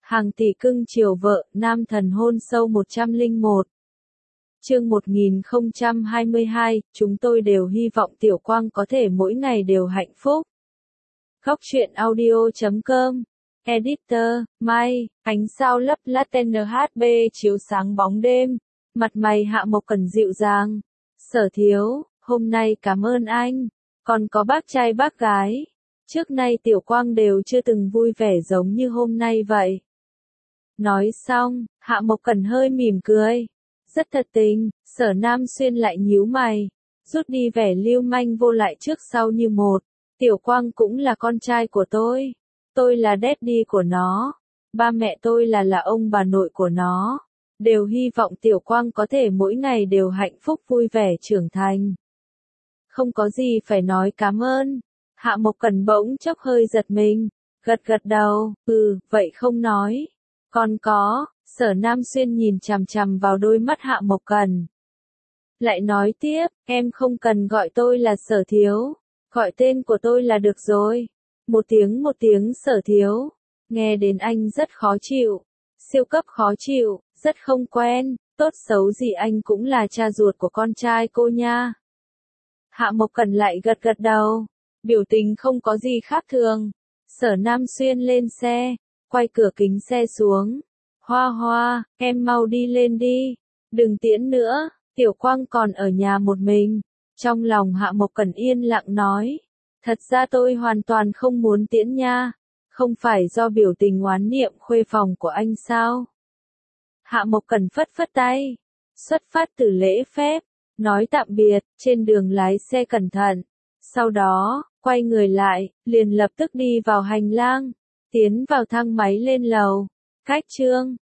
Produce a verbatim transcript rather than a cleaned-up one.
Hàng tỷ cưng chiều vợ, nam thần hôn sâu một trăm lẻ một. Chương một nghìn không trăm hai mươi hai, chúng tôi đều hy vọng Tiểu Quang có thể mỗi ngày đều hạnh phúc. Góc truyện audio chấm com. Editor, Mai, ánh sao lấp lát en hát bê chiếu sáng bóng đêm. Mặt mày Hạ Mộc Cẩn dịu dàng. Sở Thiếu, hôm nay cảm ơn anh. Còn có bác trai bác gái. Trước nay Tiểu Quang đều chưa từng vui vẻ giống như hôm nay vậy. Nói xong, Hạ Mộc Cẩn hơi mỉm cười. Rất thật tình, Sở Nam Xuyên lại nhíu mày. Rút đi vẻ lưu manh vô lại trước sau như một. Tiểu Quang cũng là con trai của tôi. Tôi là daddy của nó. Ba mẹ tôi là là ông bà nội của nó. Đều hy vọng Tiểu Quang có thể mỗi ngày đều hạnh phúc vui vẻ trưởng thành. Không có gì phải nói cảm ơn. Hạ Mộc Cẩn bỗng chốc hơi giật mình. Gật gật đầu, ừ, vậy không nói. Còn có, Sở Nam Xuyên nhìn chằm chằm vào đôi mắt Hạ Mộc Cẩn. Lại nói tiếp, em không cần gọi tôi là Sở Thiếu. Gọi tên của tôi là được rồi. Một tiếng một tiếng Sở Thiếu. Nghe đến anh rất khó chịu. Siêu cấp khó chịu, rất không quen. Tốt xấu gì anh cũng là cha ruột của con trai cô nha. Hạ Mộc Cẩn lại gật gật đầu. Biểu tình không có gì khác thường. Sở Nam Xuyên lên xe. Quay cửa kính xe xuống. Hoa Hoa, em mau đi lên đi. Đừng tiễn nữa, Tiểu Quang còn ở nhà một mình. Trong lòng Hạ Mộc Cẩn yên lặng nói. Thật ra tôi hoàn toàn không muốn tiễn nha. Không phải do biểu tình oán niệm khuê phòng của anh sao? Hạ Mộc Cẩn phất phất tay. Xuất phát từ lễ phép. Nói tạm biệt, trên đường lái xe cẩn thận. Sau đó, quay người lại, liền lập tức đi vào hành lang. Tiến vào thang máy lên lầu. Cách chương.